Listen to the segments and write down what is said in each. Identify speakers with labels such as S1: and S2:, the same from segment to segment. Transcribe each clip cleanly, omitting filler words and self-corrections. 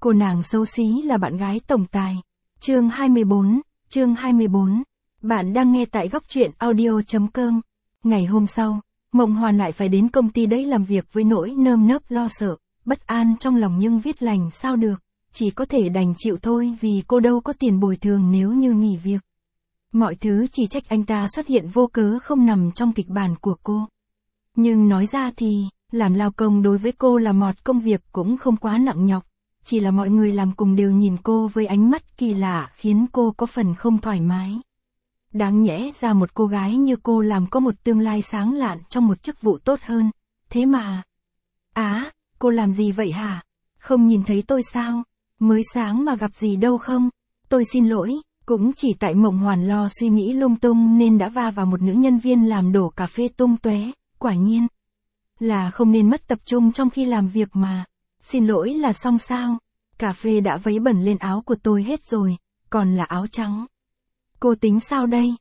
S1: Cô nàng xấu xí là bạn gái tổng tài. Chương 24. Bạn đang nghe tại góc truyện audio.com. Ngày hôm sau, Mộng Hoàn lại phải đến công ty đấy làm việc với nỗi nơm nớp lo sợ, bất an trong lòng nhưng viết lành sao được, chỉ có thể đành chịu thôi vì cô đâu có tiền bồi thường nếu như nghỉ việc. Mọi thứ chỉ trách anh ta xuất hiện vô cớ không nằm trong kịch bản của cô. Nhưng nói ra thì, làm lao công đối với cô là một công việc cũng không quá nặng nhọc, chỉ là mọi người làm cùng đều nhìn cô với ánh mắt kỳ lạ khiến cô có phần không thoải mái. Đáng nhẽ ra một cô gái như cô làm có một tương lai sáng lạn trong một chức vụ tốt hơn, thế mà... cô làm gì vậy hả? Không nhìn thấy tôi sao? Mới sáng mà gặp gì đâu không? Tôi xin lỗi, cũng chỉ tại Mộng Hoàn lo suy nghĩ lung tung nên đã va vào một nữ nhân viên làm đổ cà phê tung tóe, quả nhiên là không nên mất tập trung trong khi làm việc mà. Xin lỗi là xong sao? Cà phê đã vấy bẩn lên áo của tôi hết rồi, còn là áo trắng. Cô tính sao đây?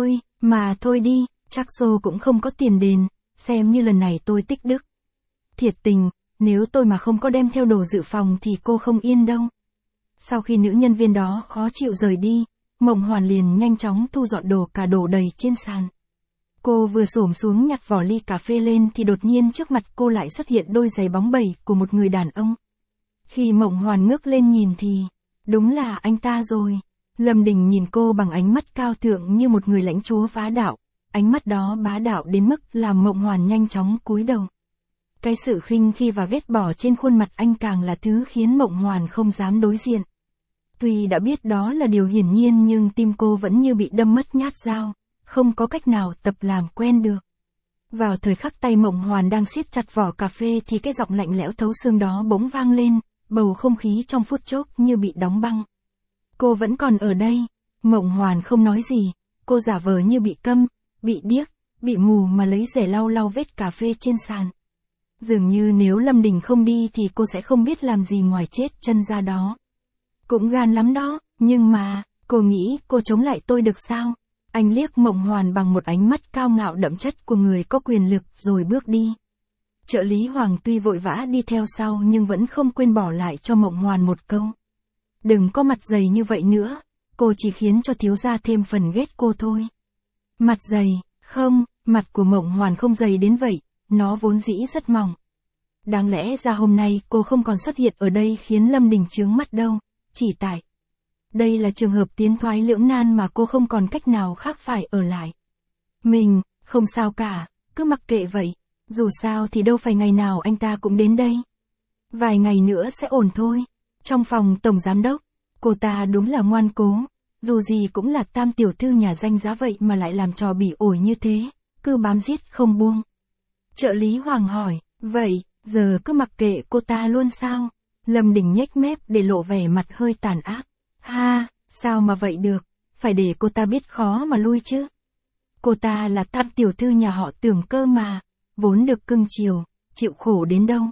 S1: Thôi đi, chắc xô cũng không có tiền đền, xem như lần này tôi tích đức. Thiệt tình, nếu tôi mà không có đem theo đồ dự phòng thì cô không yên đâu. Sau khi nữ nhân viên đó khó chịu rời đi, Mộng Hoàn liền nhanh chóng thu dọn đồ cả đổ đầy trên sàn. Cô vừa xổm xuống nhặt vỏ ly cà phê lên thì đột nhiên trước mặt cô lại xuất hiện đôi giày bóng bẩy của một người đàn ông. Khi Mộng Hoàn ngước lên nhìn thì, đúng là anh ta rồi. Lâm Đình nhìn cô bằng ánh mắt cao thượng như một người lãnh chúa bá đạo, ánh mắt đó bá đạo đến mức làm Mộng Hoàn nhanh chóng cúi đầu. Cái sự khinh khi và ghét bỏ trên khuôn mặt anh càng là thứ khiến Mộng Hoàn không dám đối diện. Tuy đã biết đó là điều hiển nhiên nhưng tim cô vẫn như bị đâm mất nhát dao, không có cách nào tập làm quen được. Vào thời khắc tay Mộng Hoàn đang siết chặt vỏ cà phê thì cái giọng lạnh lẽo thấu xương đó bỗng vang lên, bầu không khí trong phút chốc như bị đóng băng. Cô vẫn còn ở đây. Mộng Hoàn không nói gì, cô giả vờ như bị câm, bị điếc, bị mù mà lấy rẻ lau vết cà phê trên sàn. Dường như nếu Lâm Đình không đi thì cô sẽ không biết làm gì ngoài chết chân ra đó. Cũng gan lắm đó, nhưng mà, cô nghĩ cô chống lại tôi được sao? Anh liếc Mộng Hoàn bằng một ánh mắt cao ngạo đậm chất của người có quyền lực rồi bước đi. Trợ lý Hoàng tuy vội vã đi theo sau nhưng vẫn không quên bỏ lại cho Mộng Hoàn một câu. Đừng có mặt dày như vậy nữa, cô chỉ khiến cho thiếu gia thêm phần ghét cô thôi. Mặt dày, không, mặt của Mộng Hoàn không dày đến vậy, nó vốn dĩ rất mỏng. Đáng lẽ ra hôm nay cô không còn xuất hiện ở đây khiến Lâm Đình chướng mắt đâu, chỉ tại đây là trường hợp tiến thoái lưỡng nan mà cô không còn cách nào khác phải ở lại. Mình, không sao cả, cứ mặc kệ vậy, dù sao thì đâu phải ngày nào anh ta cũng đến đây. Vài ngày nữa sẽ ổn thôi. Trong phòng tổng giám đốc, cô ta đúng là ngoan cố, dù gì cũng là tam tiểu thư nhà danh giá vậy mà lại làm trò bỉ ổi như thế, cứ bám giết không buông. Trợ lý Hoàng hỏi, vậy, giờ cứ mặc kệ cô ta luôn sao? Lâm Đình nhếch mép để lộ vẻ mặt hơi tàn ác. Ha, sao mà vậy được, phải để cô ta biết khó mà lui chứ. Cô ta là tam tiểu thư nhà họ Tưởng cơ mà, vốn được cưng chiều, chịu khổ đến đâu.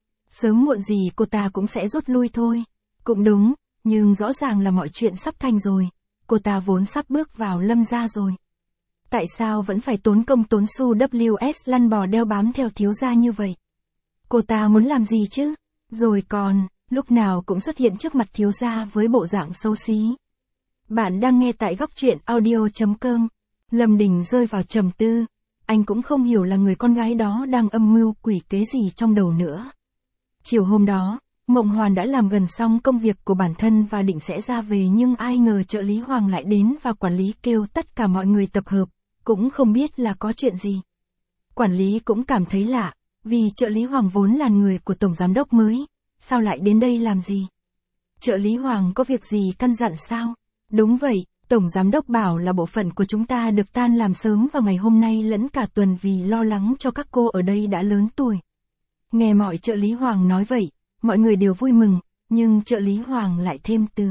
S1: Sớm muộn gì cô ta cũng sẽ rút lui thôi. Cũng đúng, nhưng rõ ràng là mọi chuyện sắp thành rồi. Cô ta vốn sắp bước vào Lâm gia rồi. Tại sao vẫn phải tốn công tốn xu WS lăn bò đeo bám theo thiếu gia như vậy? Cô ta muốn làm gì chứ? Rồi còn, lúc nào cũng xuất hiện trước mặt thiếu gia với bộ dạng xấu xí. Bạn đang nghe tại góc truyện audio.com. Lâm Đình rơi vào trầm tư. Anh cũng không hiểu là người con gái đó đang âm mưu quỷ kế gì trong đầu nữa. Chiều hôm đó, Mộng Hoàn đã làm gần xong công việc của bản thân và định sẽ ra về nhưng ai ngờ trợ lý Hoàng lại đến và quản lý kêu tất cả mọi người tập hợp, cũng không biết là có chuyện gì. Quản lý cũng cảm thấy lạ, vì trợ lý Hoàng vốn là người của tổng giám đốc mới, sao lại đến đây làm gì? Trợ lý Hoàng có việc gì căn dặn sao? Đúng vậy, tổng giám đốc bảo là bộ phận của chúng ta được tan làm sớm vào ngày hôm nay lẫn cả tuần vì lo lắng cho các cô ở đây đã lớn tuổi. Nghe mọi trợ lý Hoàng nói vậy, mọi người đều vui mừng, nhưng trợ lý Hoàng lại thêm từ.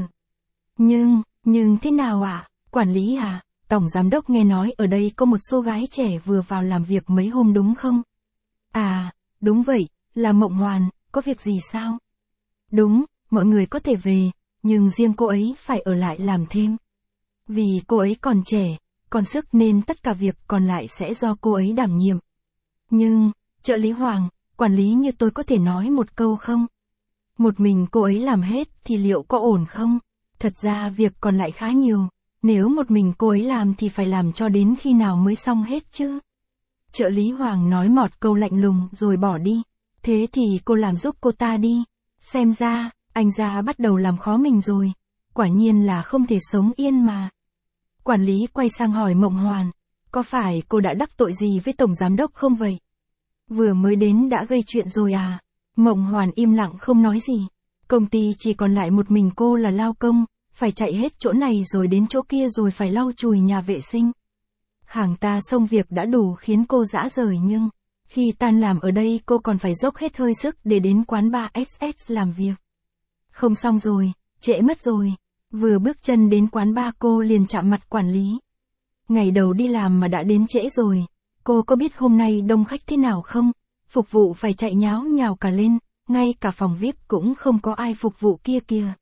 S1: Nhưng thế nào ạ? Quản lý à? Tổng giám đốc nghe nói ở đây có một số gái trẻ vừa vào làm việc mấy hôm đúng không? À, đúng vậy, là Mộng Hoàn, có việc gì sao? Đúng, mọi người có thể về, nhưng riêng cô ấy phải ở lại làm thêm. Vì cô ấy còn trẻ, còn sức nên tất cả việc còn lại sẽ do cô ấy đảm nhiệm. Nhưng, trợ lý Hoàng, quản lý như tôi có thể nói một câu không? Một mình cô ấy làm hết thì liệu có ổn không? Thật ra việc còn lại khá nhiều, nếu một mình cô ấy làm thì phải làm cho đến khi nào mới xong hết chứ? Trợ lý Hoàng nói mọt câu lạnh lùng rồi bỏ đi. Thế thì cô làm giúp cô ta đi. Xem ra, anh Gia bắt đầu làm khó mình rồi. Quả nhiên là không thể sống yên mà. Quản lý quay sang hỏi Mộng Hoàn, có phải cô đã đắc tội gì với Tổng Giám Đốc không vậy? Vừa mới đến đã gây chuyện rồi à? Mộng Hoàn im lặng không nói gì. Công ty chỉ còn lại một mình cô là lao công, phải chạy hết chỗ này rồi đến chỗ kia rồi phải lau chùi nhà vệ sinh. Hàng ta xong việc đã đủ khiến cô rã rời nhưng, khi tan làm ở đây cô còn phải dốc hết hơi sức để đến quán bar SS làm việc. Không xong rồi, trễ mất rồi. Vừa bước chân đến quán bar cô liền chạm mặt quản lý. Ngày đầu đi làm mà đã đến trễ rồi. Cô có biết hôm nay đông khách thế nào không? Phục vụ phải chạy nháo nhào cả lên, ngay cả phòng VIP cũng không có ai phục vụ kia kìa.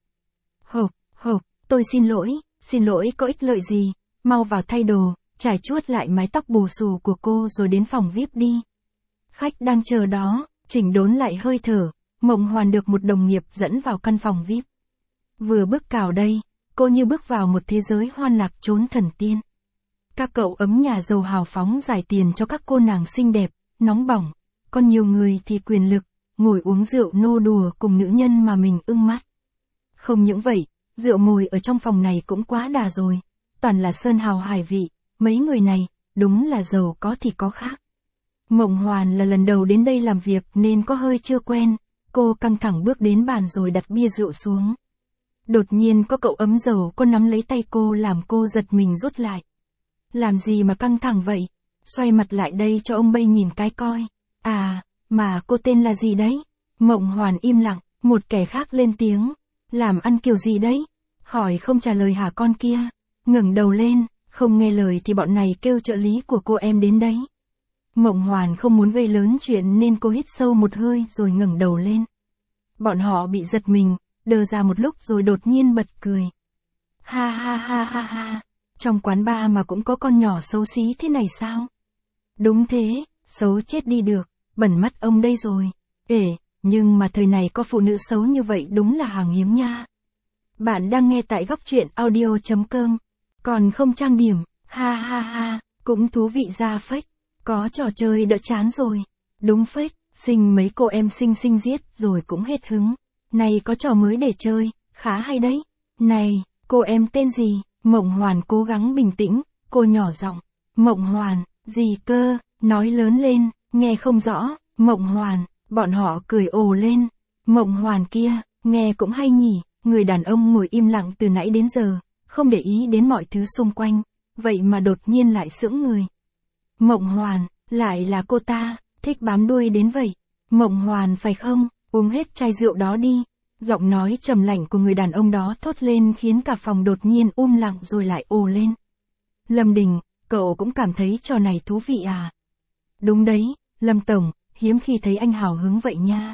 S1: Hộp, tôi xin lỗi có ích lợi gì, mau vào thay đồ, trải chuốt lại mái tóc bù xù của cô rồi đến phòng VIP đi. Khách đang chờ đó, chỉnh đốn lại hơi thở, Mộng Hoàn được một đồng nghiệp dẫn vào căn phòng VIP. Vừa bước vào đây, cô như bước vào một thế giới hoan lạc chốn thần tiên. Các cậu ấm nhà giàu hào phóng giải tiền cho các cô nàng xinh đẹp, nóng bỏng, còn nhiều người thì quyền lực, ngồi uống rượu nô đùa cùng nữ nhân mà mình ưng mắt. Không những vậy, rượu mồi ở trong phòng này cũng quá đà rồi, toàn là sơn hào hải vị, mấy người này, đúng là giàu có thì có khác. Mộng Hoàn là lần đầu đến đây làm việc nên có hơi chưa quen, cô căng thẳng bước đến bàn rồi đặt bia rượu xuống. Đột nhiên có cậu ấm giàu cô nắm lấy tay cô làm cô giật mình rút lại. Làm gì mà căng thẳng vậy? Xoay mặt lại đây cho ông Bay nhìn cái coi. À, mà cô tên là gì đấy? Mộng Hoàn im lặng, một kẻ khác lên tiếng. Làm ăn kiểu gì đấy? Hỏi không trả lời hả con kia? Ngẩng đầu lên, không nghe lời thì bọn này kêu trợ lý của cô em đến đấy. Mộng Hoàn không muốn gây lớn chuyện nên cô hít sâu một hơi rồi ngẩng đầu lên. Bọn họ bị giật mình, đờ ra một lúc rồi đột nhiên bật cười. Ha ha ha ha ha, trong quán bar mà cũng có con nhỏ xấu xí thế này sao? Đúng thế, xấu chết đi được, bẩn mắt ông đây rồi. Nhưng mà thời này có phụ nữ xấu như vậy đúng là hàng hiếm nha. Bạn đang nghe tại góc truyện audio.com. Còn không trang điểm, ha ha ha, cũng thú vị ra phết. Có trò chơi đỡ chán rồi. Đúng phết, xinh mấy cô em xinh giết rồi cũng hết hứng. Này có trò mới để chơi, khá hay đấy. Này, cô em tên gì? Mộng Hoàn cố gắng bình tĩnh, cô nhỏ giọng. Mộng Hoàn, gì cơ, nói lớn lên, nghe không rõ. Mộng Hoàn, bọn họ cười ồ lên. Mộng Hoàn kia, nghe cũng hay nhỉ. Người đàn ông ngồi im lặng từ nãy đến giờ, không để ý đến mọi thứ xung quanh, vậy mà đột nhiên lại sững người. Mộng Hoàn, lại là cô ta, thích bám đuôi đến vậy. Mộng Hoàn phải không, uống hết chai rượu đó đi. Giọng nói trầm lạnh của người đàn ông đó thốt lên khiến cả phòng đột nhiên lặng rồi lại ồ lên. Lâm Đình, cậu cũng cảm thấy trò này thú vị à? Đúng đấy, Lâm Tổng, hiếm khi thấy anh hào hứng vậy nha.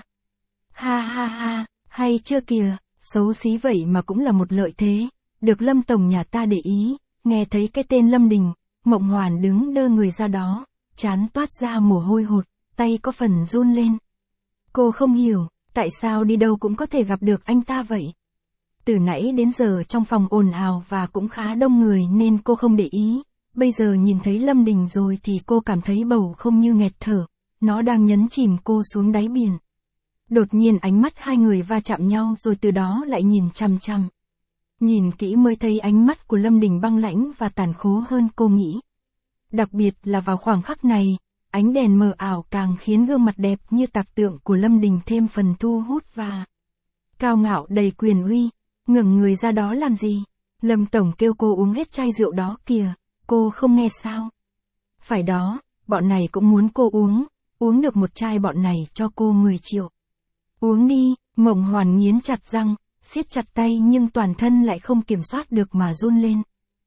S1: Ha ha ha, hay chưa kìa, xấu xí vậy mà cũng là một lợi thế, được Lâm Tổng nhà ta để ý. Nghe thấy cái tên Lâm Đình, Mộng Hoàn đứng đơ người ra đó, trán toát ra mồ hôi hột, tay có phần run lên. Cô không hiểu, tại sao đi đâu cũng có thể gặp được anh ta vậy? Từ nãy đến giờ trong phòng ồn ào và cũng khá đông người nên cô không để ý. Bây giờ nhìn thấy Lâm Đình rồi thì cô cảm thấy bầu không như nghẹt thở. Nó đang nhấn chìm cô xuống đáy biển. Đột nhiên ánh mắt hai người va chạm nhau rồi từ đó lại nhìn chằm chằm. Nhìn kỹ mới thấy ánh mắt của Lâm Đình băng lãnh và tàn khốc hơn cô nghĩ. Đặc biệt là vào khoảng khắc này, ánh đèn mờ ảo càng khiến gương mặt đẹp như tạc tượng của Lâm Đình thêm phần thu hút và cao ngạo đầy quyền uy. Ngẩng người ra đó làm gì? Lâm Tổng kêu cô uống hết chai rượu đó kìa, cô không nghe sao? Phải đó, bọn này cũng muốn cô uống được một chai bọn này cho cô 10 triệu. Uống đi, Mộng Hoàn nghiến chặt răng, siết chặt tay nhưng toàn thân lại không kiểm soát được mà run lên.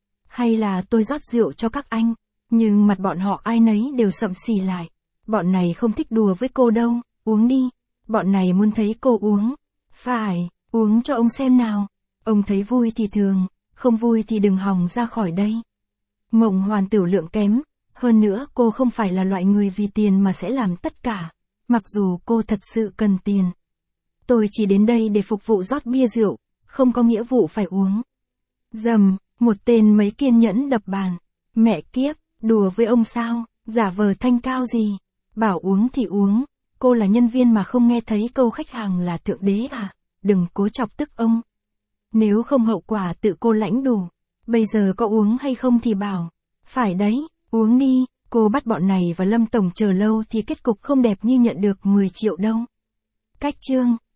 S1: Hay là tôi rót rượu cho các anh, nhưng mặt bọn họ ai nấy đều sậm xì lại. Bọn này không thích đùa với cô đâu, uống đi. Bọn này muốn thấy cô uống. Phải, uống cho ông xem nào. Ông thấy vui thì thường, không vui thì đừng hòng ra khỏi đây. Mộng Hoàn tiểu lượng kém, hơn nữa cô không phải là loại người vì tiền mà sẽ làm tất cả, mặc dù cô thật sự cần tiền. Tôi chỉ đến đây để phục vụ rót bia rượu, không có nghĩa vụ phải uống. Dầm, một tên mấy kiên nhẫn đập bàn. Mẹ kiếp, đùa với ông sao, giả vờ thanh cao gì. Bảo uống thì uống, cô là nhân viên mà không nghe thấy câu khách hàng là thượng đế à, đừng cố chọc tức ông. Nếu không hậu quả tự cô lãnh đủ. Bây giờ có uống hay không thì bảo. Phải đấy, uống đi, cô bắt bọn này và Lâm Tổng chờ lâu thì kết cục không đẹp như nhận được 10 triệu đâu. Cách chương